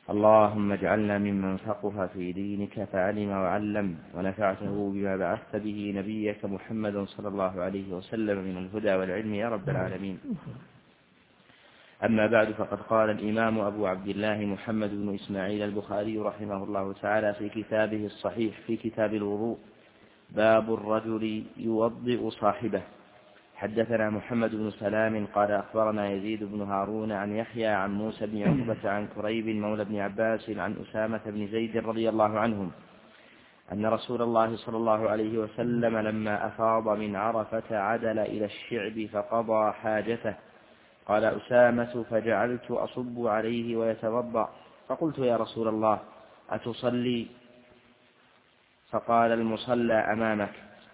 اللهم اجعلنا ممن فقه في دينك فعلم وعلم ونفعته بما بعثت به نبيك محمد صلى الله عليه وسلم من الهدى والعلم يا رب العالمين. أما بعد، فقد قال الإمام أبو عبد الله محمد بن إسماعيل البخاري رحمه الله تعالى في كتابه الصحيح في كتاب الوضوء: باب الرجل يوضئ صاحبه. حدثنا محمد بن سلام قال أخبرنا يزيد بن هارون عن يحيى عن موسى بن عقبة عن كريب مولى بن عباس عن أسامة بن زيد رضي الله عنهم أن رسول الله صلى الله عليه وسلم لما أفاض من عرفة عدل إلى الشعب فقضى حاجته. قال أسامة: فجعلت أصب عليه ويتوضأ، فقلت: يا رسول الله أتصلي؟ فقال: المصلى أمامك.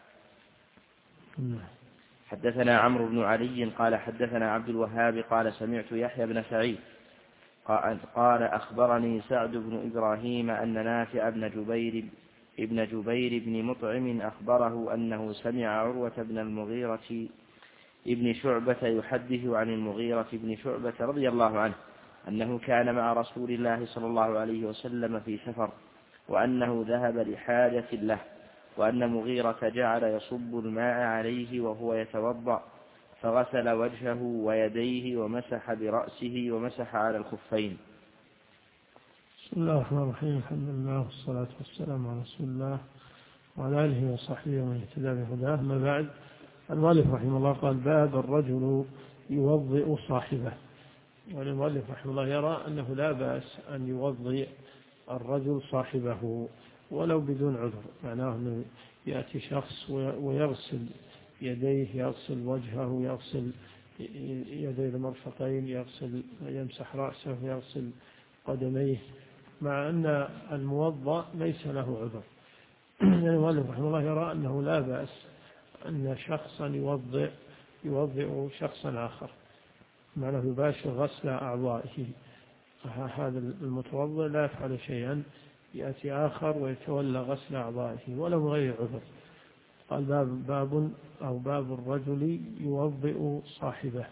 حدثنا عمرو بن علي قال حدثنا عبد الوهاب قال سمعت يحيى بن سعيد قال أخبرني سعد بن إبراهيم أن نافع ابن جبير بن مطعم أخبره أنه سمع عروة بن المغيرة ابن شعبة يحدث عن المغيرة بن شعبة رضي الله عنه أنه كان مع رسول الله صلى الله عليه وسلم في سفر، وأنه ذهب لحاجة له، وأن مغيرة جعل يصب الماء عليه وهو يتوضأ، فغسل وجهه ويديه ومسح برأسه ومسح على الخفين. بسم الله الرحمن الرحيم. الحمد لله والصلاة والسلام على رسول الله وعلى آله وصحبه ومن اهتدى بهداه. أما بعد، المؤلف رحمه الله قال: باب الرجل يوضئ صاحبه. والمؤلف رحمه الله يرى أنه لا بأس أن يوضئ الرجل صاحبه ولو بدون عذر، معناه أنه يأتي شخص ويغسل يديه، يغسل وجهه، يغسل يديه المرفقين، يمسح رأسه، يغسل قدميه، مع أن الموضأ ليس له عذر. يعني المؤلف رحمه الله يرى أنه لا بأس أن شخصا يوضئ شخصا آخر، معناه يباشر غسل أعضائه. هذا المتوضئ لا يفعل شيئا، يأتي آخر ويتولى غسل أعضائه ولو غير عذر. قال: باب الرجل يوضئ صاحبه.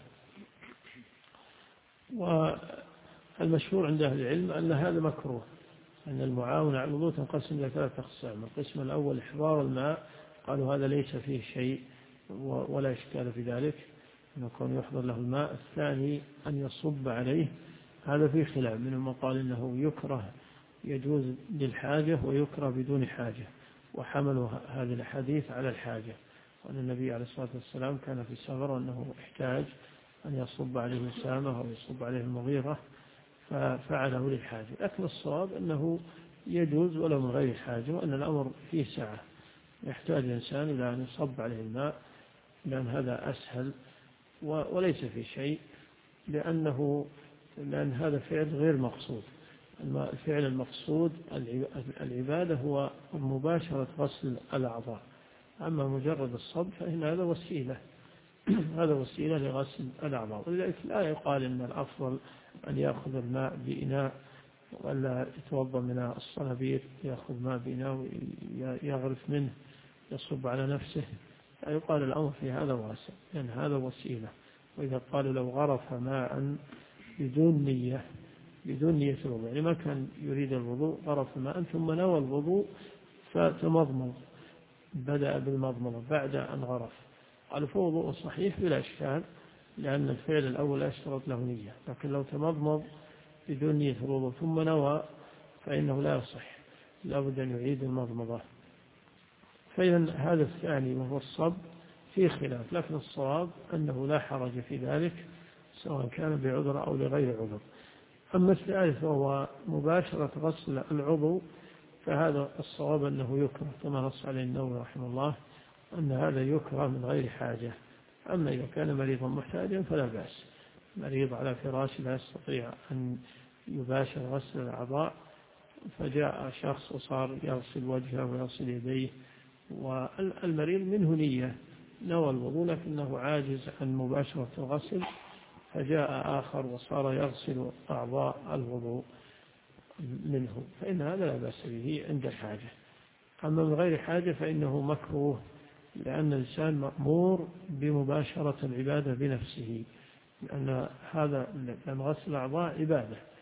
والمشهور عند أهل العلم أن هذا مكروه، أن المعاونة على الوضوء تنقسم إلى 3 أقسام. القسم الأول إحضار الماء، قالوا هذا ليس فيه شيء ولا إشكال في ذلك، أن يكون يحضر له الماء. الثاني أن يصب عليه، هذا فيه خلاف، منهم من قال إنه يكره يجوز للحاجة ويكره بدون حاجة، وحملوا هذه الحديث على الحاجة، وأن النبي عليه الصلاة والسلام كان في سفر وأنه احتاج أن يصب عليه أسامة أو يصب عليه المغيرة ففعله للحاجة. لكن الصواب أنه يجوز ولو من غير حاجة، وأن الأمر فيه سعة، يحتاج الإنسان إلى أن يصب عليه الماء، لأن هذا أسهل وليس في شيء، لأن هذا فعل غير مقصود. الفعل المقصود العبادة هو مباشرة غسل الأعضاء، أما مجرد الصب فإن هذا وسيلة هذا وسيلة لغسل الأعضاء. ولذلك لا يقال إن الأفضل أن يأخذ الماء بإناء ولا يتوضأ من الصنابير، يأخذ ماء بإناء ويغرف منه يصب على نفسه. لا يقال الأمر في هذا واسع، لأن هذا وسيلة. وإذا قالوا لو غرف ماء بدون نية الوضوء، يعني ما كان يريد الوضوء، غرف ماء ثم نوى الوضوء فتمضمض، بدأ بالمضمضة بعد أن غرف، قالوا فوضوء صحيح بلا إشكال، لأن الفعل الأول أشترط له نية. لكن لو تمضمض بدون نية الوضوء ثم نوى فإنه لا يصح، لا بد أن يعيد المضمضة. فإذا هذا الثاني وهو الصب فيه خلاف، لكن الصواب أنه لا حرج في ذلك سواء كان بعذر أو لغير عذر. أما الثالث وهو مباشرة غسل العضو، فهذا الصواب أنه يكره، كما نص عليه النووي رحمه الله أن هذا يكره من غير حاجة. أما إذا كان مريضا محتاجا فلا بأس، مريض على فراش لا يستطيع أن يباشر غسل الأعضاء، فجاء شخص وصار يغسل وجهه ويغسل يديه، والمريض منه نية، نوى الوضوء لكنه عاجز عن مباشرة الغسل، فجاء آخر وصار يغسل أعضاء الوضوء منه، فإن هذا لا بأس به عند الحاجة. أما من غير حاجة فإنه مكروه، لأن الإنسان مأمور بمباشرة العبادة بنفسه، لأن غسل الأعضاء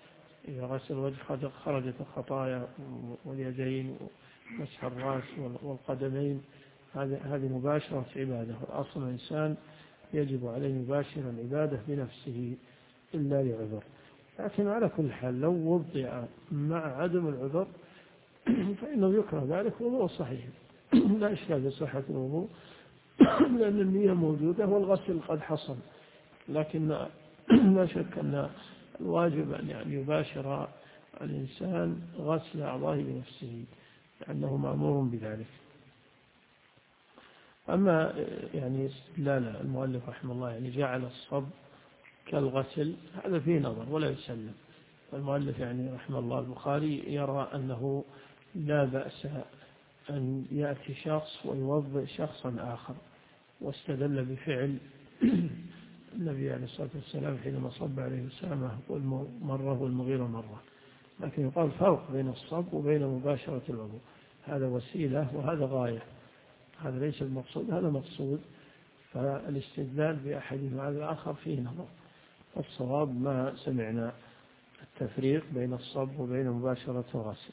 إذا غسل الوجه خرجت الخطايا، واليدين ومسح الرأس والقدمين، هذه مباشرة عبادة. الأصل الإنسان يجب عليه مباشرة العبادة بنفسه إلا لعذر. لكن على كل حال لو وضع مع عدم العذر فإنه يكره ذلك وضوء صحيح لا إشكال في صحة الوضوء لأن النية موجودة والغسل قد حصل. لكن لا شك أن الواجب أن يباشر الإنسان غسل أعضائه بنفسه لأنه مأمور بذلك. أما استدلال المؤلف رحمه الله جعل الصب كالغسل، هذا فيه نظر ولا يسلم. المؤلف رحمه الله البخاري يرى أنه لا بأس أن يأتي شخص ويوضئ شخصا آخر، واستدل بفعل النبي عليه الصلاة والسلام حينما صب عليه أسامة مرة والمغيرة مرة. لكن يقال فرق بين الصب وبين مباشرة الوضوء، هذا وسيلة وهذا غاية، هذا ليس المقصود هذا مقصود. فالاستدلال بأحدهما على الآخر فيه نظر. الصواب ما سمعنا التفريق بين الصب وبين مباشرة الغسل.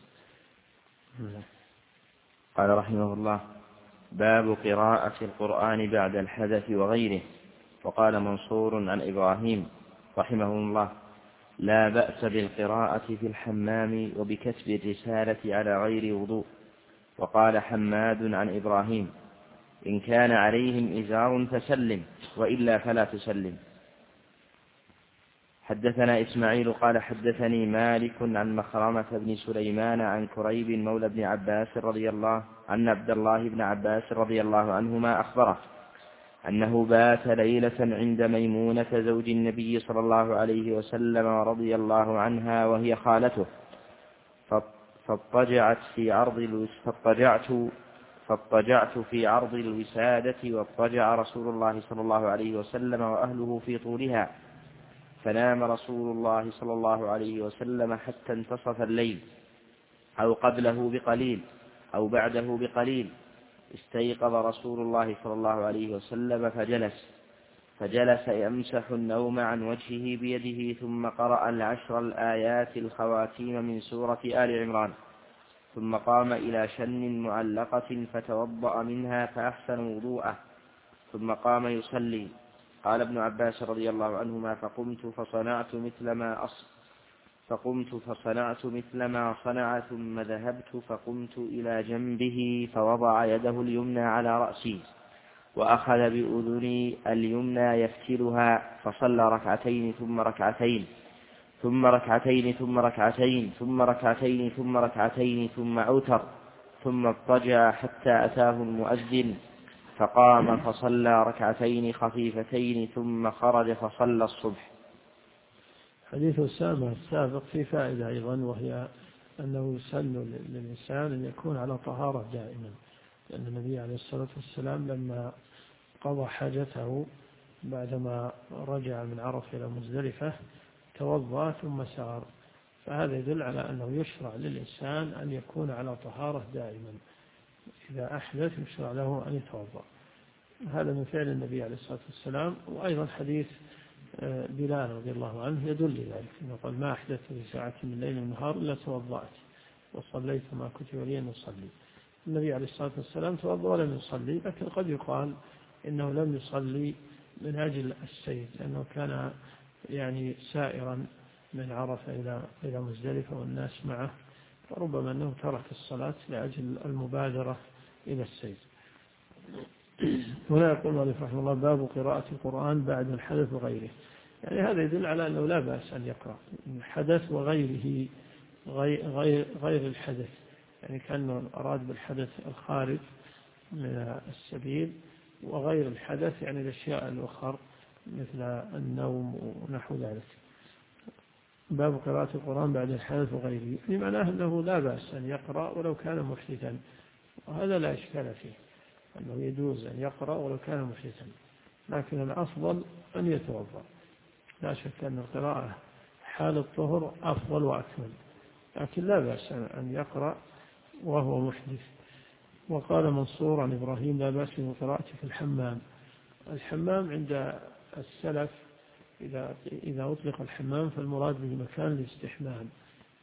قال رحمه الله: باب قراءة القرآن بعد الحدث وغيره. وقال منصور عن إبراهيم رحمه الله: لا بأس بالقراءة في الحمام وبكتب الرسالة على غير وضوء. وقال حماد عن إبراهيم: إن كان عليهم إزار فسلم، وإلا فلا تسلم. حدثنا إسماعيل قال حدثني مالك عن مخرمة بن سليمان عن كريب مولى بن عباس عن عبد الله بن عباس رضي الله عنهما أخبره أنه بات ليلة عند ميمونة زوج النبي صلى الله عليه وسلم رضي الله عنها وهي خالته، فاضطجعت في عرض الوسادة، واضطجع رسول الله صلى الله عليه وسلم وأهله في طولها، فنام رسول الله صلى الله عليه وسلم حتى انتصف الليل أو قبله بقليل أو بعده بقليل. استيقظ رسول الله صلى الله عليه وسلم فجلس يمسح النوم عن وجهه بيده، ثم قرأ 10 الآيات الخواتيم من سورة آل عمران، ثم قام إلى شن معلقة فتوضأ منها فأحسن وضوءه، ثم قام يصلي. قال ابن عباس رضي الله عنهما: فقمت فصنعت مثل ما صنع، ثم ذهبت فقمت إلى جنبه فوضع يده اليمنى على رأسي وأخذ بأذني اليمنى يفتلها، فصلى ركعتين ثم ركعتين ثم ركعتين ثم ركعتين ثم ركعتين ثم ركعتين ثم أوتر، ثم اضطجع حتى أتاه المؤذن فقام فصلى ركعتين خفيفتين ثم خرج فصلى الصبح. حديث أسامة السابق في فائدة أيضا، وهي أنه يسن للإنسان أن يكون على طهارة دائما، لأن النبي عليه الصلاة والسلام لما قضى حاجته بعدما رجع من عرفة إلى مزدلفة توضأ ثم سار، فهذا يدل على أنه يشرع للإنسان أن يكون على طهارة دائما، إذا أحدث يشرع له أن يتوضأ. هذا من فعل النبي عليه الصلاة والسلام. وأيضا حديث بلال رضي الله عنه يدل لذلك، إنه قال: ما أحدثت في ساعة من الليل والنهار إلا توضأت وصليت ما كتب لي أن أصلي. النبي عليه الصلاة والسلام توضأ ولم يصلي، لكن قد يقال إنه لم يصلي من أجل السير، لأنه كان سائرا من عرفة إلى مزدلفة والناس معه، فربما أنه ترك الصلاة لأجل المبادرة إلى السير. هنا يقول المؤلف رحمه الله: باب قراءة القرآن بعد الحدث وغيره. هذا يدل على أنه لا بأس أن يقرأ الحدث وغيره، غير الحدث، كأنه أراد بالحدث الخارج من السبيل، وغير الحدث الأشياء الأخرى مثل النوم ونحو ذلك. باب قراءة القرآن بعد الحدث وغيره، معناه أنه لا بأس أن يقرأ ولو كان محدثا، وهذا لا إشكال فيه، أنه يجوز أن يقرأ ولو كان محدثا، لكن الأفضل أن يتوضأ. لا شك أن القراءة حال الطهر أفضل وأكمل، لكن لا بأس أن يقرأ وهو محدث. وقال منصور عن إبراهيم: لا بأس من قراءته في الحمام. الحمام عند السلف إذا أطلق الحمام فالمراد به مكان الاستحمام،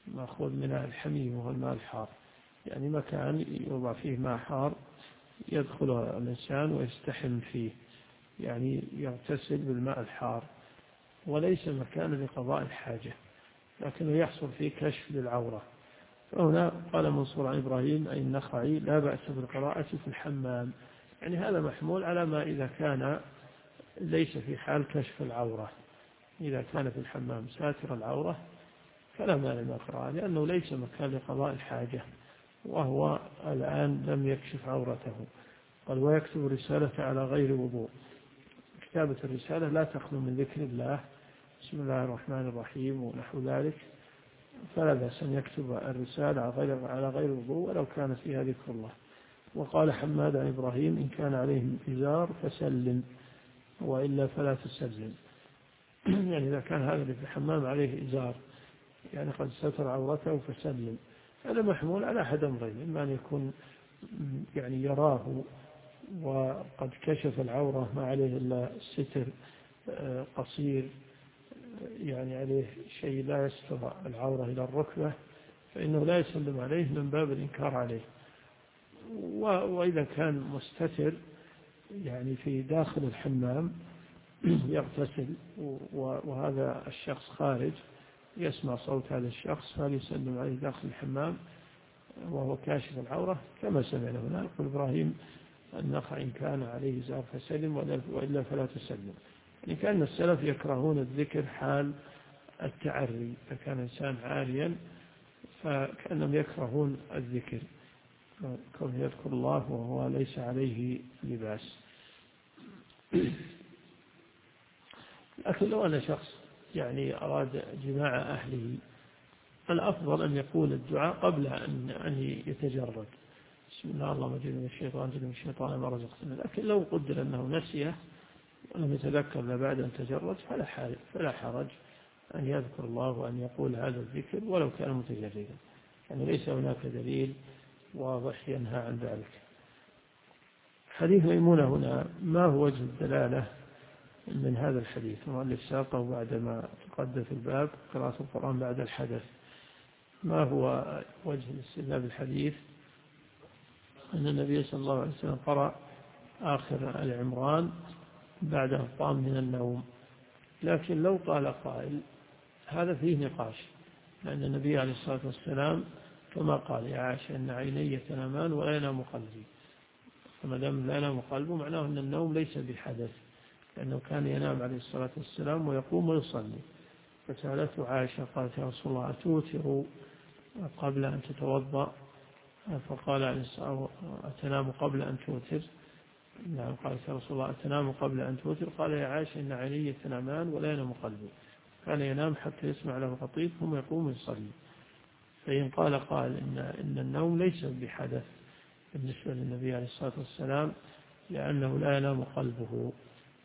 مأخوذ من الحميم وهو الماء الحار، يعني مكان يوضع فيه ماء حار يدخل الإنسان ويستحم فيه، يعني يغتسل بالماء الحار، وليس مكان لقضاء الحاجة، لكنه يحصل فيه كشف للعورة. فهنا قال منصور عن إبراهيم أي النخعي لا بأس بالقراءة في الحمام، يعني هذا محمول على ما إذا كان ليس في حال كشف العورة، إذا كان في الحمام ساتر العورة فلا مانع من القراءة، لأنه ليس مكان لقضاء الحاجة، وهو الآن لم يكشف عورته. قال ويكتب رسالة على غير وضوء. كتابة الرسالة لا تخلو من ذكر الله، بسم الله الرحمن الرحيم ونحو ذلك، فلا بأس أن يكتب الرسالة على غير وضوء ولو كان فيها ذكر الله. وقال حماد عن إبراهيم إن كان عليه إزار فسلم وإلا فلا تسلم. يعني إذا كان هذا اللي في الحمام عليه إزار يعني قد ستر عورته فسلم، هذا محمول على أحد أمرين: إما أن يكون يعني يراه وقد كشف العورة ما عليه إلا ستر قصير، يعني عليه شيء لا يستر العورة إلى الركبة، فإنه لا يسلم عليه من باب الإنكار عليه. وإذا كان مستتر يعني في داخل الحمام يغتسل وهذا الشخص خارج يسمع صوت هذا الشخص فليسلم عليه داخل الحمام وهو كاشف العورة كما سمعنا هنا. يقول إبراهيم النخعي إن كان عليه إزار فسلم وإلا فلا تسلم. يعني كان السلف يكرهون الذكر حال التعري، فكان إنسان عاريا فكأنهم يكرهون الذكر كونه يذكر الله وهو ليس عليه لباس. لكن لو أن شخص يعني أراد جماع أهله الأفضل أن يقول الدعاء قبل أن يتجرد: بسم الله اللهم اجعلني من الشيطان جل من الشيطان ما رزقتنا. لكن لو قدر أنه نسيه ولم يتذكر بعد أن تجرد فلا حرج أن يذكر الله وأن يقول هذا الذكر ولو كان متجردا، يعني ليس هناك دليل واضح ينهى عن ذلك. حديث ميمونة هنا ما هو وجه الدلالة من هذا الحديث؟ المؤلف ساقه بعدما تقدم في الباب قراءة القرآن بعد الحدث. ما هو وجه الاستدلال بالحديث؟ أن النبي صلى الله عليه وسلم قرأ آخر آل عمران بعد القام من النوم. لكن لو قال قائل هذا فيه نقاش، لأن النبي عليه الصلاة والسلام كما قال يا عائشة إن عيني تنامان ولا ينام قلبي، فما دام لا ينام قلبه معناه أن النوم ليس بحدث، لأنه كان ينام عليه الصلاة والسلام ويقوم ويصلي. فسألته عائشة قالت يا رسول الله أتوتر قبل أن تتوضأ؟ فقال أتنام قبل أن توتر؟ نعم. قالت يا رسول الله أتنام قبل أن توتر؟ قال يا عائشة إن عيني تنامان ولا ينام قلبي. كان ينام حتى يسمع له خطيب ثم يقوم ويصلي. فإن قال إن النوم ليس بحدث بالنسبة للنبي عليه الصلاة والسلام لأنه لا ينام قلبه،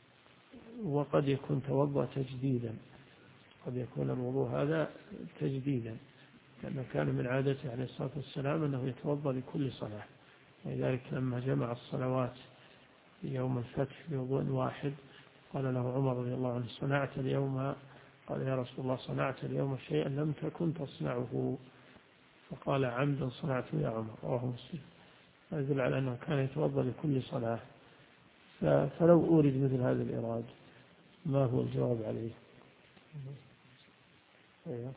وقد يكون توضأ تجديدا، قد يكون الوضوء هذا تجديدا، لأنه كان من عادته عليه الصلاة والسلام أنه يتوضأ لكل صلاة، ولذلك لما جمع الصلوات في يوم الفتح بوضوء واحد قال له عمر رضي الله عنه صنعت اليوم، قال يا رسول الله صنعت اليوم شيئا لم تكن تصنعه، فقال عمدا صنعته يا عمر، رواه مسلم. يدل على أنه كان يتوضأ لكل صلاة. فلو أورد مثل هذا الإراد ما هو الجواب عليه؟ أيوه.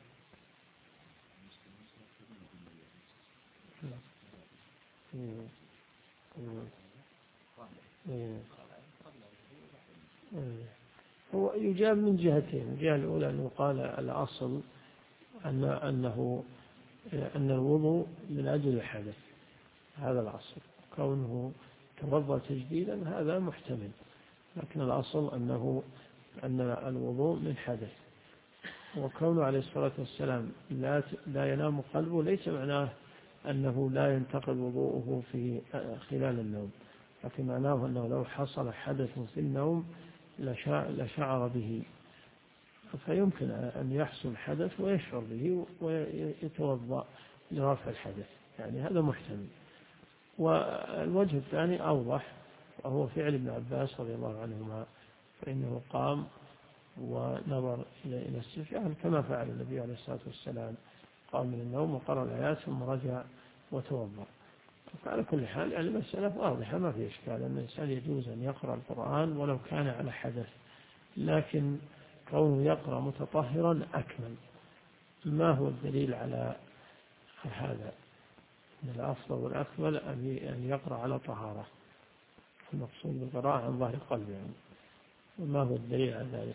هو يجاب من جهتين. الجهة الأولى أنه قال الأصل أن الوضوء من أجل الحدث، هذا الأصل، كونه توضأ تجديدا هذا محتمل، لكن الأصل أن الوضوء من حدث. وكونه عليه الصلاة والسلام لا ينام قلبه ليس معناه أنه لا ينتقل وضوءه في خلال النوم، لكن معناه أنه لو حصل حدث في النوم لشعر به، فيمكن أن يحصل حدث ويشعر به ويتوضأ لرفع الحدث، يعني هذا محتمل. والوجه الثاني أوضح، وهو فعل ابن عباس رضي الله عنهما، فإنه قام ونظر إلى السفيان كما فعل النبي عليه الصلاة والسلام، قام من النوم وقرأ الآيات ثم رجع وتوضأ. على كل حال يعني المسألة واضحة ما في إشكال أن الإنسان يجوز أن يقرأ القرآن ولو كان على حدث، لكن كونه يقرأ متطهرا أكمل. ما هو الدليل على هذا؟ من الأفضل والأكمل أن يقرأ على طهارة، المقصود بالقراءة عن ظهر قلب يعني. وما هو الدليل على ذلك؟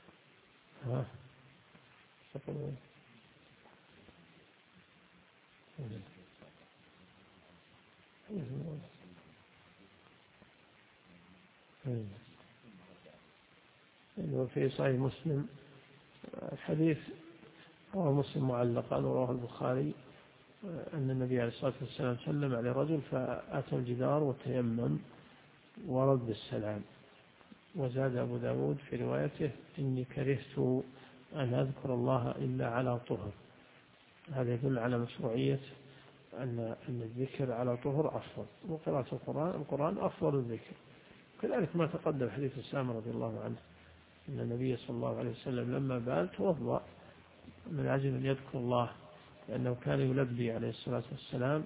وفي صحيح مسلم الحديث رواه مسلم معلقا ورواه البخاري أن النبي عليه الصلاة والسلام سلم على رجل فأتى الجدار وتيمم ورد السلام. وزاد أبو داود في روايته إني كرهت أن أذكر الله إلا على طهر. هذا يدل على مشروعية أن الذكر على طهر أفضل، وقراءة القرآن أفضل الذكر. كذلك ما تقدم حديث أسامة رضي الله عنه أن النبي صلى الله عليه وسلم لما بال توضأ من أجل أن يذكر الله، لأنه كان يلبي عليه الصلاة والسلام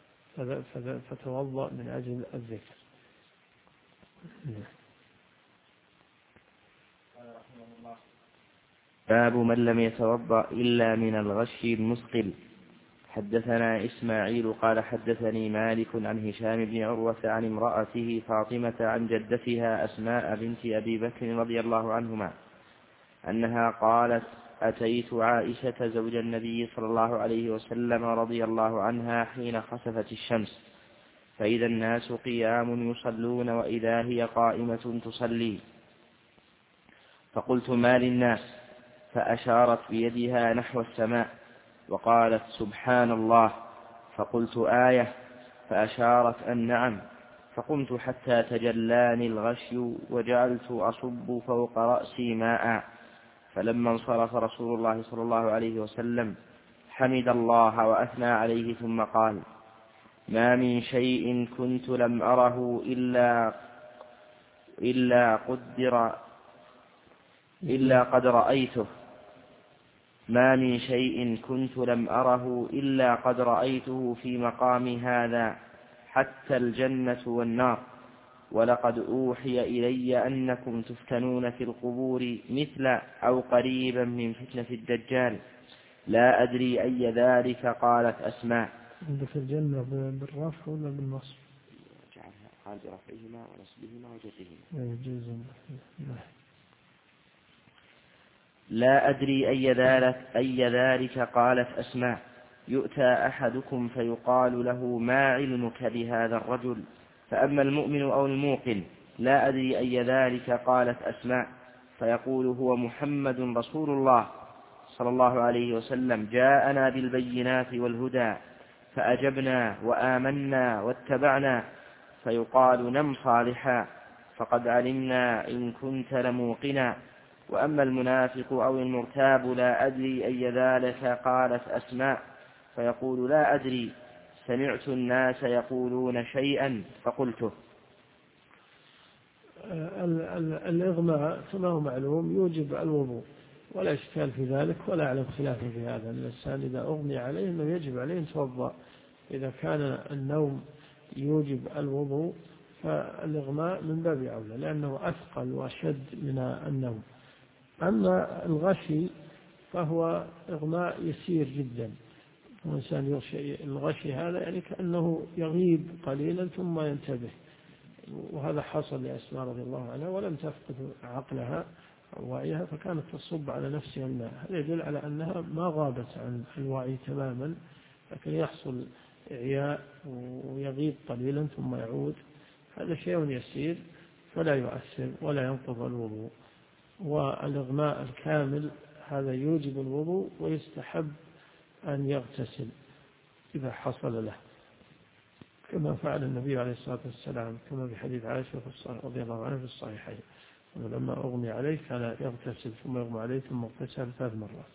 فتوضأ من أجل الذكر. باب من لم يتوضأ إلا من الغش المثقل. حدثنا إسماعيل قال حدثني مالك عن هشام بن عروة عن امرأته فاطمة عن جدتها أسماء بنت أبي بكر رضي الله عنهما أنها قالت أتيت عائشة زوج النبي صلى الله عليه وسلم رضي الله عنها حين خسفت الشمس، فإذا الناس قيام يصلون وإذا هي قائمة تصلي، فقلت ما للناس؟ فأشارت بيدها نحو السماء وقالت سبحان الله، فقلت آية؟ فأشارت أن نعم، فقمت حتى تجلاني الغشي وجعلت أصب فوق رأسي ماء، فلما انصرف رسول الله صلى الله عليه وسلم حمد الله وأثنى عليه ثم قال ما من شيء كنت لم أره إلا قد رأيته، ما من شيء كنت لم أره إلا قد رأيته في مقام هذا حتى الجنة والنار، ولقد أوحي إلي أنكم تفتنون في القبور مثل أو قريبا من فتنة الدجال، لا أدري أي ذلك. قالت أسماء في الجنة بالرفع ولا بالنصب؟ قال برفعهما ونصبهما وجرهما. لا أدري أي ذلك. قالت أسماء يؤتى أحدكم فيقال له ما علمك بهذا الرجل؟ فأما المؤمن أو الموقن لا أدري أي ذلك. قالت أسماء فيقول هو محمد رسول الله صلى الله عليه وسلم جاءنا بالبينات والهدى فأجبنا وآمنا واتبعنا، فيقال نم صالحا فقد علمنا إن كنت لموقنا. وأما المنافق أو المرتاب لا أدري أي ذلك. قالت أسماء فيقول لا أدري، سمعت الناس يقولون شيئا فقلته. الإغماء كما هو معلوم يوجب الوضوء ولا إشكال في ذلك ولا أعلم خلاف في هذا. الإنسان إذا أغمي عليه أنه يجب عليه أن يتوضأ. إذا كان النوم يوجب الوضوء فالإغماء من باب أولى لأنه أثقل وأشد من النوم. أما الغشي فهو إغماء يسير جدا، الإنسان يغشي الغشي هذا يعني كأنه يغيب قليلا ثم ينتبه، وهذا حصل لأسماء رضي الله عنها ولم تفقد عقلها أو وعيها فكانت تصب على نفسها الماء. هذا يدل على أنها ما غابت عن الوعي تماما، لكن يحصل إعياء ويغيب قليلا ثم يعود. هذا شيء يسير فلا يؤثر ولا ينقض الوضوء. والإغماء الكامل هذا يوجب الوضوء ويستحب أن يغتسل إذا حصل له، كما فعل النبي عليه الصلاة والسلام كما في حديث عائشة رضي الله عنها في الصحيحين لما أغمي عليه كان يغتسل ثم يغمى عليه ثم اغتسل 3 مرات.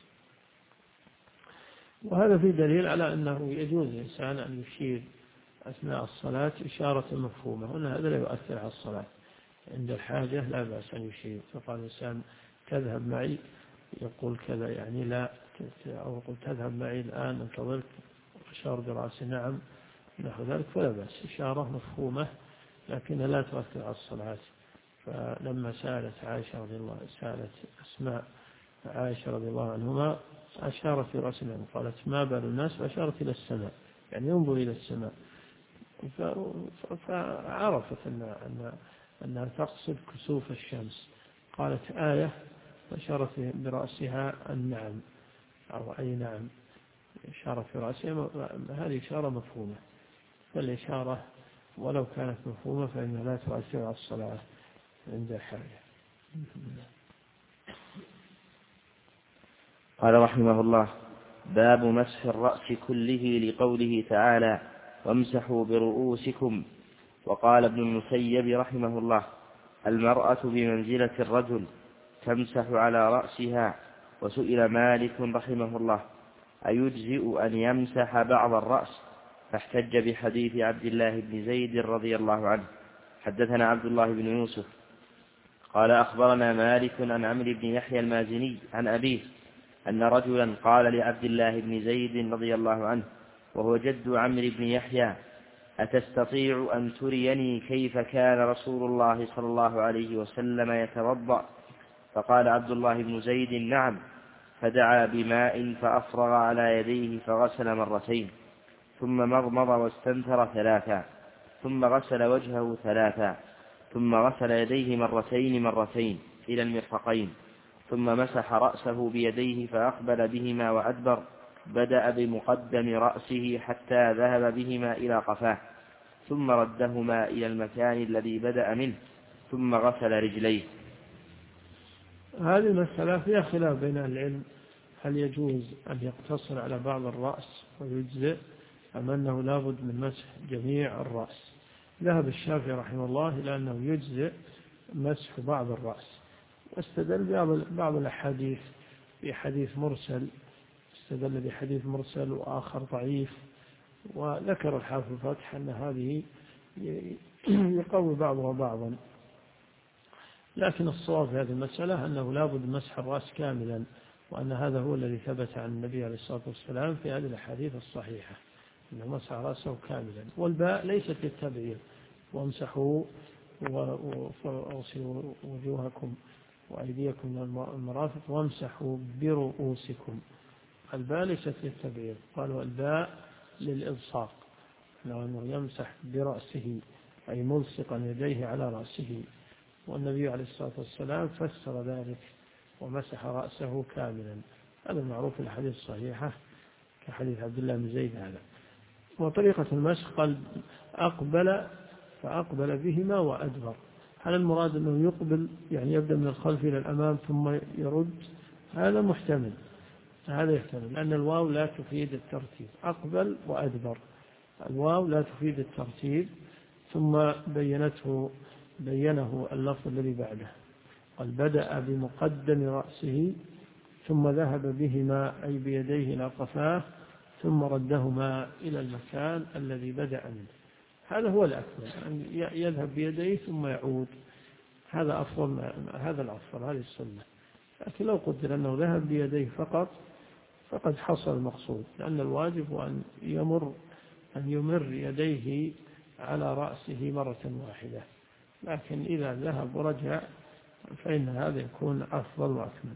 وهذا في دليل على أنه يجوز الإنسان أن يشير أثناء الصلاة إشارة مفهومة، وأن هذا لا يؤثر على الصلاة. عند الحاجة لا بأس أن يشير، فقال الإنسان تذهب معي يقول كذا يعني لا أو قلت تذهب معي الآن انتظرك، أشار برأسه نعم نحو ذلك فلا بأس، إشارة مفهومة لكنها لا تؤثر على الصلاة. فلما سألت أسماء عائشة رضي الله عنهما أشارت برأسها نعم، قالت ما بال الناس، فأشارت إلى السماء يعني ينظر إلى السماء، فعرفت أنها تقصد كسوف الشمس، قالت آية فأشارت برأسها النعم أو أي نعم، إشارة في رأسها، هذه إشارة مفهومة، فالإشارة ولو كانت مفهومة فإنها لا تؤثر على الصلاة عند الحاجة. قال رحمه الله: باب مسح الرأس كله، لقوله تعالى: وامسحوا برؤوسكم. وقال ابن المسيب رحمه الله: المرأة بمنزلة الرجل تمسح على رأسها. وسئل مالك رحمه الله: أيجزئ أن يمسح بعض الرأس؟ فاحتج بحديث عبد الله بن زيد رضي الله عنه. حدثنا عبد الله بن يوسف قال أخبرنا مالك عن عمرو بن يحيى المازني عن أبيه أن رجلا قال لعبد الله بن زيد رضي الله عنه وهو جد عمرو بن يحيى: أتستطيع أن تريني كيف كان رسول الله صلى الله عليه وسلم يتوضأ؟ فقال عبد الله بن زيد: نعم. فدعا بماء فأفرغ على يديه فغسل مرتين، ثم مضمض واستنثر ثلاثا، ثم غسل وجهه ثلاثا، ثم غسل يديه مرتين إلى المرفقين، ثم مسح رأسه بيديه فأقبل بهما وأدبر، بدأ بمقدم رأسه حتى ذهب بهما إلى قفاه، ثم ردهما إلى المكان الذي بدأ منه، ثم غسل رجليه. هذه المسألة فيها خلاف بين العلم، هل يجوز أن يقتصر على بعض الرأس ويجزئ، أم أنه لابد من مسح جميع الرأس؟ ذهب الشافعي رحمه الله إلى أنه يجزئ مسح بعض الرأس، واستدل بعض الأحاديث بحديث مرسل، استدل بحديث مرسل وآخر ضعيف، وذكر الحافظ الفتح أن هذه يقوي بعضها بعضا، لكن الصواب في هذه المسألة أنه لابد من مسح الرأس كاملا، وأن هذا هو الذي ثبت عن النبي عليه الصلاة والسلام في هذه الأحاديث الصحيحة، أنه مسح رأسه كاملا. والباء ليست للتبعير، وامسحوا وأغسلوا وجوهكم وأيديكم من المرافق وامسحوا برؤوسكم، الباء ليست للتبعير، قالوا الباء للإلصاق، أنه يمسح برأسه أي ملصقا يديه على رأسه، والنبي عليه الصلاة والسلام فسر ذلك ومسح رأسه كاملا، هذا المعروف في الحديث الصحيحة كحديث عبد الله بن زيد هذا. وطريقة المسح قال أقبل فأقبل بهما وأدبر، هل المراد أنه يقبل يعني يبدأ من الخلف إلى الأمام ثم يرد؟ هذا محتمل، هذا يحتمل، لأن الواو لا تفيد الترتيب، أقبل وأدبر الواو لا تفيد الترتيب، ثم بينه اللفظ الذي بعده، قال بدأ بمقدم رأسه ثم ذهب بهما أي بيديه إلى قفاه ثم ردهما إلى المكان الذي بدأ منه، هذا هو الأكمل، أن يذهب بيديه ثم يعود، هذا أفضل، هذا الأفضل، هذه السنة. لكن لو قدر أنه ذهب بيديه فقد حصل المقصود، لأن الواجب هو أن يمر يديه على رأسه مرة واحدة، لكن إذا ذهب ورجع فإن هذا يكون أفضل وأكمل.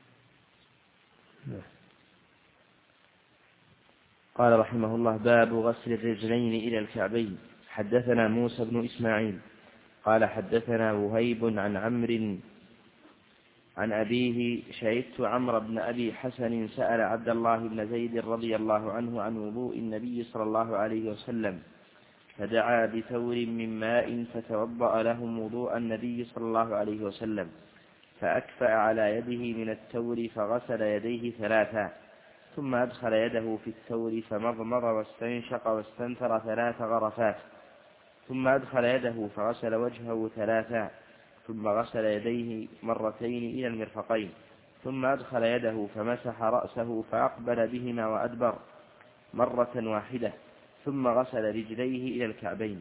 قال رحمه الله: باب غسل الرجلين إلى الكعبين. حدثنا موسى بن إسماعيل قال حدثنا وهيب عن عمرو عن أبيه: شهدت عمرو بن أبي حسن سأل عبد الله بن زيد رضي الله عنه عن وضوء النبي صلى الله عليه وسلم، فدعا بثور من ماء فتوضأ لهم وضوء النبي صلى الله عليه وسلم، فأكفأ على يده من التور فغسل يديه ثلاثا، ثم أدخل يده في التور فمضمض واستنشق واستنثر 3 غرفات، ثم أدخل يده فغسل وجهه ثلاثا، ثم غسل يديه مرتين إلى المرفقين، ثم أدخل يده فمسح رأسه فأقبل بهما وأدبر مرة واحدة، ثم غسل رجليه إلى الكعبين.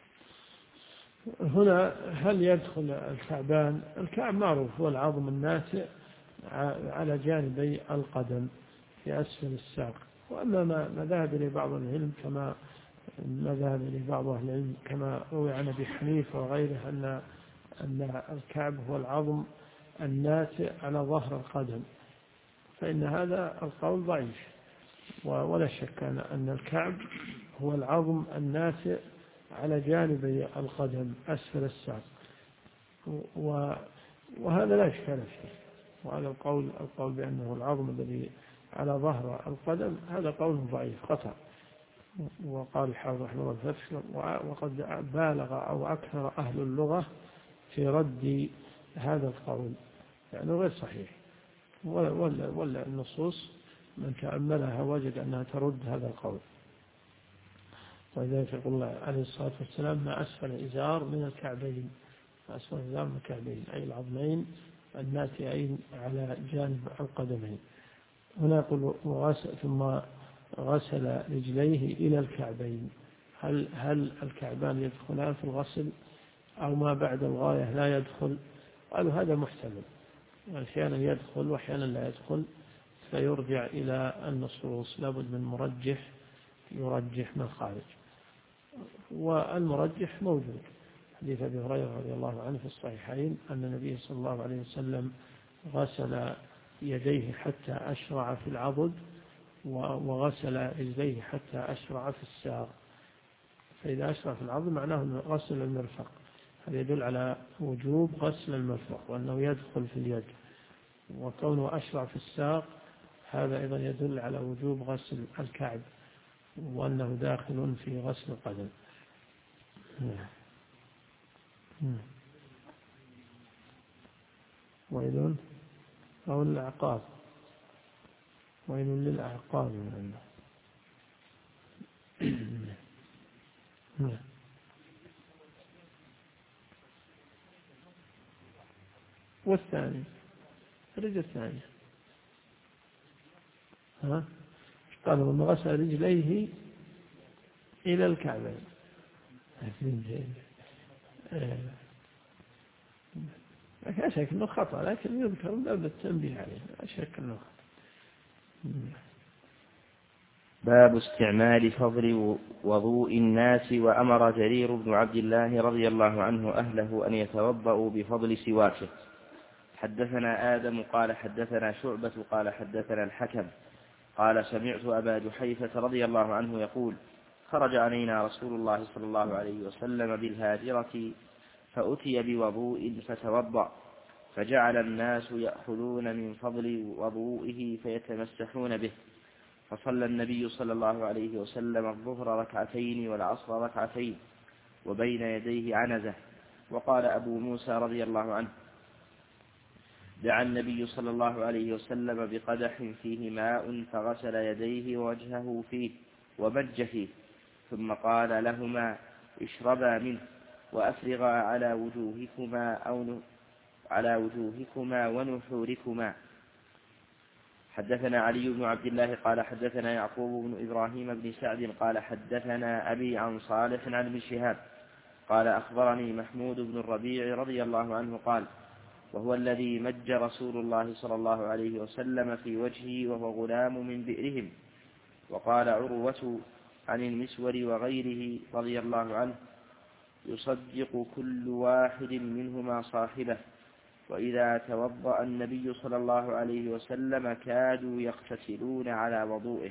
هنا هل يدخل الكعبان؟ الكعب معروف هو العظم الناتئ على جانبي القدم، في أسفل الساق. وأما ما ذهب إليه بعض العلم كما روي عن أبي حنيفة وغيره أن الكعب هو العظم الناتئ على ظهر القدم، فإن هذا القول ضعيف، ولا شك أن الكعب هو العظم الناتئ على جانبي القدم أسفل الساق، وهذا لا إشكال فيه. وهذا القول بأنه العظم الذي على ظهر القدم هذا قول ضعيف قطع. وقال الحافظ رحمه الله الفتح: وقد بالغ أو أكثر أهل اللغة في رد هذا القول، يعني غير صحيح، ولا النصوص من تأملها وجد أنها ترد هذا القول. ولذلك يقول الله عليه الصلاة والسلام: ما أسفل الإزار من الكعبين، أي العظمين الناتئين على جانب القدمين. هنا يقول: ثم غسل رجليه إلى الكعبين. هل الكعبان يدخلان في الغسل أو ما بعد الغاية لا يدخل؟ قالوا هذا محتمل، أحيانا يدخل وأحيانا لا يدخل، فيرجع إلى النصوص، لابد من مرجح يرجح من خارج. والمرجح موجود، حديث أبي هريرة رضي الله عنه في الصحيحين أن النبي صلى الله عليه وسلم غسل يديه حتى أشرع في العضد، وغسل رجليه حتى أشرع في الساق. فإذا أشرع في العضد معناه غسل المرفق، هذا يدل على وجوب غسل المرفق وأنه يدخل في اليد. وكونه أشرع في الساق هذا أيضا يدل على وجوب غسل الكعب وأنه داخل في غسل القدم. ويل أو الأعقاب، ويل للأعقاب من الله. والثاني الرجل الثانية قالوا أنه غسل رجليه إلى الكعبين. لا شك أنه خطأ، لكن يذكر باب التنبيه عليه، لا شك أنه خطأ. باب استعمال فضل وضوء الناس. وأمر جرير بن عبد الله رضي الله عنه أهله أن يتوضأوا بفضل سواكه. حدثنا آدم قال حدثنا شعبة قال حدثنا الحكم قال سمعت أبا جحيفة رضي الله عنه يقول: خرج علينا رسول الله صلى الله عليه وسلم بالهاجرة فأتي بوضوء فتوضأ، فجعل الناس يأخذون من فضل وضوئه فيتمسحون به، فصلى النبي صلى الله عليه وسلم الظهر ركعتين والعصر ركعتين وبين يديه عنزة. وقال أبو موسى رضي الله عنه: دعا النبي صلى الله عليه وسلم بقدح فيه ماء فغسل يديه ووجهه فيه ومج فيه، ثم قال لهما: اشربا منه وأفرغا على وجوهكما ونحوركما. حدثنا علي بن عبد الله قال حدثنا يعقوب بن إبراهيم بن سعد قال حدثنا أبي عن صالح عن ابن شهاب قال أخبرني محمود بن الربيع رضي الله عنه قال: وهو الذي مج رسول الله صلى الله عليه وسلم في وجهه وهو غلام من بئرهم. وقال عروة عن المسور وغيره رضي الله عنه: يصدق كل واحد منهما صاحبه، وإذا توضأ النبي صلى الله عليه وسلم كادوا يقتتلون على وضوئه.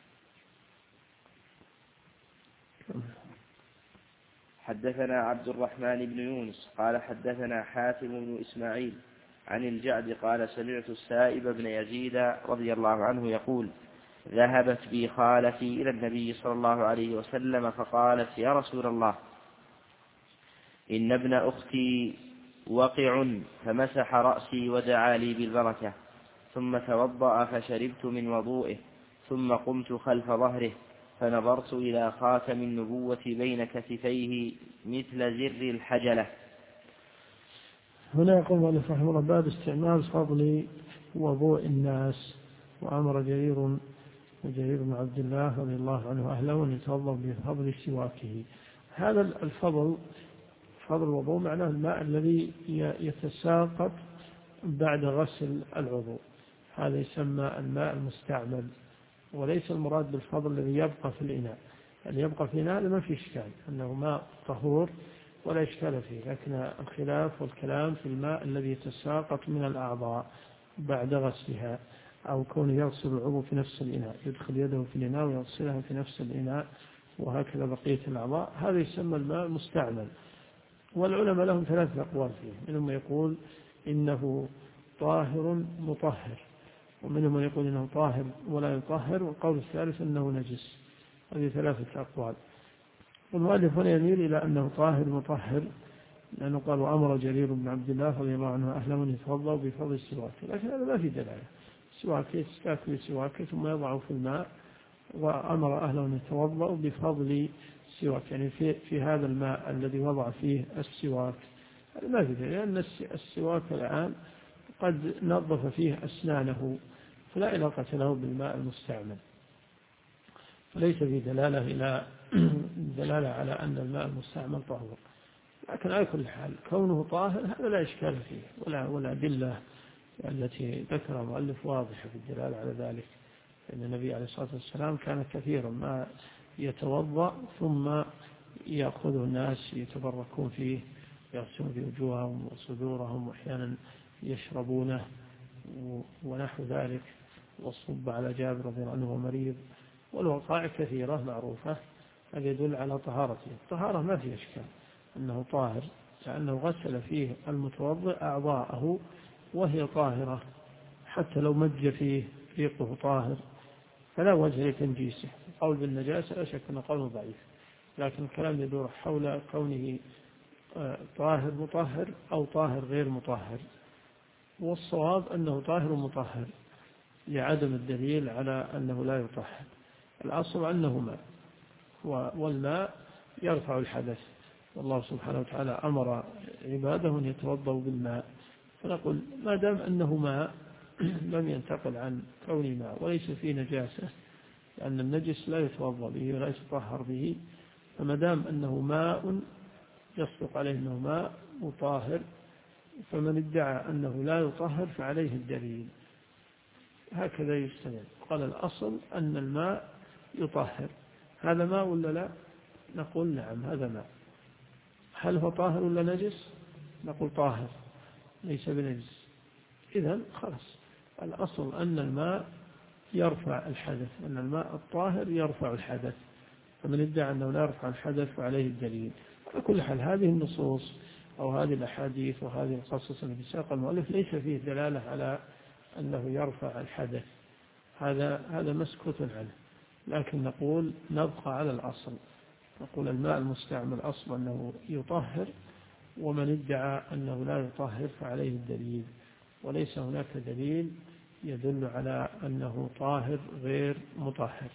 حدثنا عبد الرحمن بن يونس قال حدثنا حاتم بن إسماعيل عن الجعد قال سمعت السائب بن يزيد رضي الله عنه يقول: ذهبت بي خالتي إلى النبي صلى الله عليه وسلم فقالت: يا رسول الله، إن ابن أختي وقع، فمسح رأسي ودعا لي بالبركة، ثم توضأ فشربت من وضوئه، ثم قمت خلف ظهره فنظرت إلى خاتم النبوة بين كتفيه مثل زر الحجلة. هنا يقول مؤلف رحمه الله: باب استعمال فضل وضوء الناس. وأمر جرير بن عبد الله رضي الله عنه أهله أن يتوضأ بفضل سواكه. هذا الفضل، فضل الوضوء معناه الماء الذي يتساقط بعد غسل العضو، هذا يسمى الماء المستعمل، وليس المراد بالفضل الذي يبقى في الإناء. اللي يبقى في الإناء ما في إشكال أنه ماء طهور ولا إشكال فيه، لكن الخلاف والكلام في الماء الذي يتساقط من الأعضاء بعد غسلها، أو كونه يغسل العضو في نفس الإناء، يدخل يده في الإناء ويغسلها في نفس الإناء وهكذا بقية الأعضاء، هذا يسمى الماء المستعمل. والعلماء لهم 3 أقوال فيه، منهم يقول إنه طاهر مطهر، ومنهم من يقول إنه طاهر ولا يطهر، والقول الثالث أنه نجس. هذه 3 أقوال. والمؤلف هنا يميل إلى أنه طاهر مطهر، لأنه قال وأمر جرير بن عبد الله رضي الله عنه أهله أن يتوضأوا بفضل السواك، لكن هذا ما في دلالة. السواك يستاك بسواك ثم يضعه في الماء، وأمر أهله أن يتوضأوا بفضل السواك، يعني في هذا الماء الذي وضع فيه السواك. هذا ما في دلالة، لأن السواك الآن قد نظف فيه أسنانه، فلا علاقة له بالماء المستعمل، فليس في دلالة على أن الماء المستعمل طهور. لكن على كل حال كونه طاهر هذا لا إشكال فيه، ولا أدلة التي ذكرها المؤلف واضحة في الدلالة على ذلك. فإن النبي عليه الصلاة والسلام كان كثيرا ما يتوضأ ثم يأخذه الناس يتبركون فيه، يغسلون في وجوههم وصدورهم، وأحيانا يشربونه ونحو ذلك، والصب على جابر رضي الله عنه مريض، والوقائع كثيرة معروفة. هذا يدل على طهارته. الطهارة ما في إشكال أنه طاهر، لأنه غسل فيه المتوضئ أعضاءه وهي طاهرة، حتى لو مج فيه ريقه طاهر فلا وجه لتنجيسه. القول بالنجاسة لا شك أنه قول ضعيف، لكن الكلام يدور حول كونه طاهر مطهر أو طاهر غير مطهر، والصواب أنه طاهر مطهر لعدم الدليل على أنه لا يطهر. الأصل أنه ماء، والماء يرفع الحدث، والله سبحانه وتعالى أمر عباده أن يتوضأوا بالماء، فنقول ما دام أنه ماء لم ينتقل عن كون ماء وليس فيه نجاسة، لأن النجس لا يتوضأ به ولا يتطهر به، فما دام أنه ماء يصدق عليه أنه ماء مطهر، فمن ادعى أنه لا يطهر فعليه الدليل. هكذا يستند. قال الأصل أن الماء يطهر. هذا ماء ولا لا؟ نقول نعم هذا ماء. هل هو طاهر ولا نجس؟ نقول طاهر ليس بنجس. إذن خلاص، الأصل أن الماء يرفع الحدث، أن الماء الطاهر يرفع الحدث، فمن ادعى أنه لا يرفع الحدث فعليه الدليل. على كل حال هذه النصوص أو هذه الأحاديث وهذه القصص التي ساق المؤلف ليس فيه دلالة على أنه يرفع الحدث، هذا مسكوت عنه. لكن نقول نبقى على الأصل، نقول الماء المستعمل أصل أنه يطهر، ومن ادعى أنه لا يطهر فعليه الدليل، وليس هناك دليل يدل على أنه طاهر غير مطهر.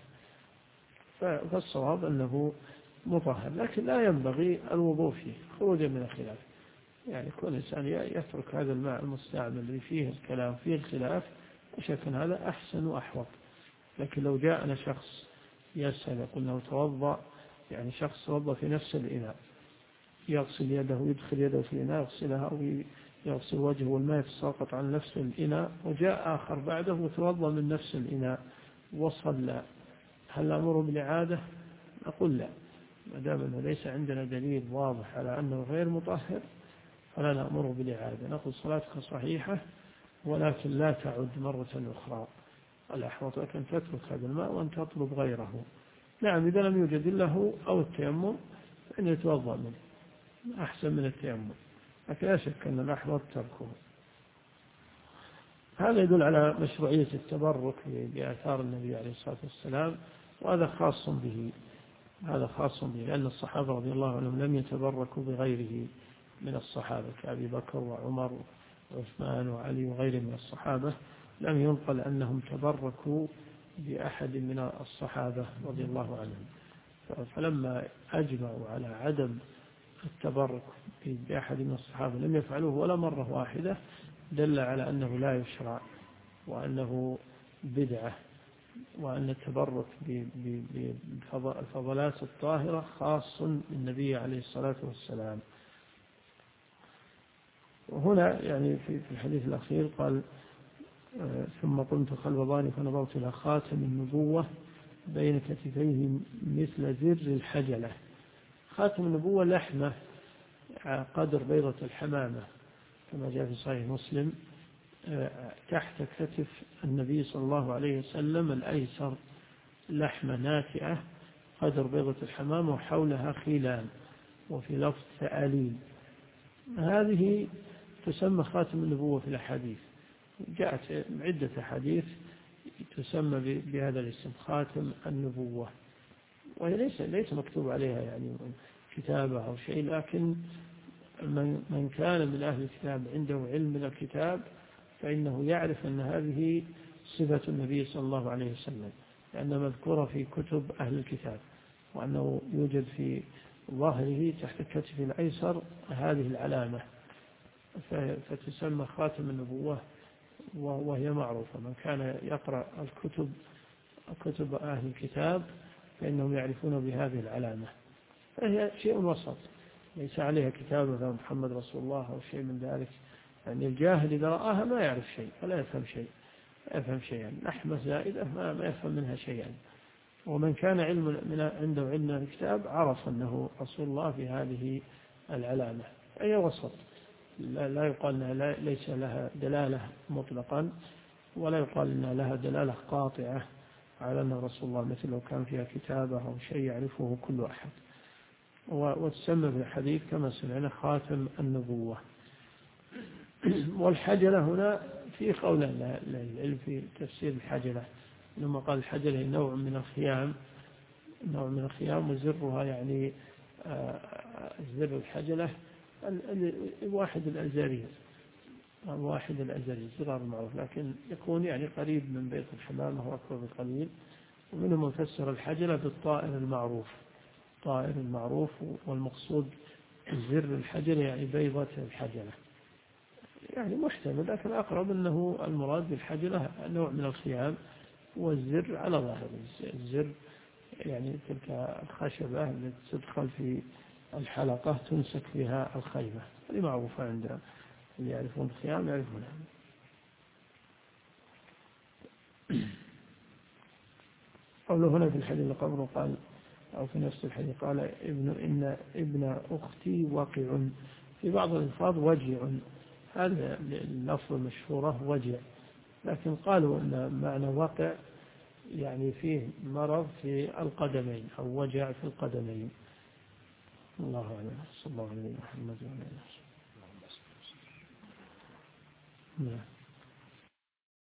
فالصواب أنه مطهر، لكن لا ينبغي الوضوء فيه خروجا من الخلاف. يعني كل إنسان يترك هذا الماء المستعمل اللي فيه الكلام فيه الخلاف، وشكل هذا أحسن وأحوط. لكن لو جاءنا شخص يسأل يقول له توضأ، يعني شخص توضأ في نفس الإناء، يغسل يده ويدخل يده في الإناء يغسلها، أو يغسل وجهه والماء يتساقط عن نفس الإناء، وجاء آخر بعده وتوضأ من نفس الإناء وصلى، هل نأمره بالإعادة؟ نقول لا، ما دام أنه ليس عندنا دليل واضح على أنه غير مطهر فلا نأمره بالإعادة. نقول صلاتك صحيحة ولكن لا تعد مرة أخرى، الأحوط لك أن تترك هذا الماء وأن تطلب غيره. نعم إذا لم يوجد له أو التيمم فإن يتوضأ منه أحسن من التيمم، لكن لا شك أن الأحوط تركه. هذا يدل على مشروعية التبرك بآثار النبي عليه الصلاة والسلام، وهذا خاص به، هذا خاص به، لأن الصحابة رضي الله عنهم لم يتبركوا بغيره من الصحابة كأبي بكر وعمر وعثمان وعلي وغيرهم من الصحابة، لم ينقل أنهم تبركوا بأحد من الصحابة رضي الله عنهم. فلما أجمعوا على عدم التبرك بأحد من الصحابة لم يفعلوه ولا مرة واحدة، دل على أنه لا يشرع، وأنه بدعة، وأن التبرك بالفضلات الطاهرة خاص بالنبي عليه الصلاة والسلام. وهنا يعني في الحديث الأخير قال ثم قمت خلف ظهري فنظرت إلى خاتم النبوة بين كتفيه مثل زر الحجلة. خاتم النبوة لحمة قدر بيضة الحمامة كما جاء في صحيح مسلم تحت كتف النبي صلى الله عليه وسلم الأيسر لحمة ناتئة قدر بيضة الحمامة وحولها خيلان وفي لفظ ثأليل. هذه تسمى خاتم النبوة في الأحاديث، جاءت عدة أحاديث تسمى بهذا الاسم خاتم النبوة، وهي ليس مكتوب عليها يعني كتابة أو شيء، لكن من كان من أهل الكتاب عنده علم من الكتاب فإنه يعرف أن هذه صفة النبي صلى الله عليه وسلم، لأنها مذكورة في كتب أهل الكتاب، وأنه يوجد في ظهره تحت الكتف الأيسر هذه العلامة، فتسمى خاتم النبوة، وهي معروفة. من كان يقرأ كتب أهل الكتاب فإنهم يعرفون بهذه العلامة، فهي شيء وسط ليس عليها كتابة محمد رسول الله أو شيء من ذلك. يعني الجاهل إذا رآها ما يعرف شيء ولا يفهم شيء، شيئا لحمة زائدة ما يفهم منها شيئا. ومن كان عنده علم من الكتاب عرف أنه رسول الله في هذه العلامة، أي وسط، لا يقال أنها ليس لها دلالة مطلقا، ولا يقال أنها لها دلالة قاطعة على أن رسول الله، مثل لو كان فيها كتابة أو شيء يعرفه كل أحد. وتسمى في الحديث كما سمعنا خاتم النبوة. والحجلة هنا في قول للعلم في تفسير الحجلة، لما قال الحجلة نوع من الخيام وزرها يعني زر الحجلة الواحد الأزري زرار المعروف، لكن يكون يعني قريب من بيت الحمامة وأكبر بقليل. ومنهم من فسر الحجلة بالطائر المعروف، والمقصود زر الحجلة يعني بيضة الحجلة، يعني محتمل، لكن أقرب أنه المراد بالحجلة نوع من الخيام، والزر على ظاهر الزر يعني تلك الخشبة التي تدخل في الحلقة تنسك فيها الخيمة، هذه معروفة عند اللي يعرفون الخيام يعرفونها. قوله هنا في الحديث قبله قال، أو في نفس الحديث قال إن ابن أختي وقع، في بعض الألفاظ وجع، هذا اللفظ المشهورة وجع، لكن قالوا أن معنى وقع يعني فيه مرض في القدمين أو وجع في القدمين. الله أعلم. صلى الله عليه وسلم.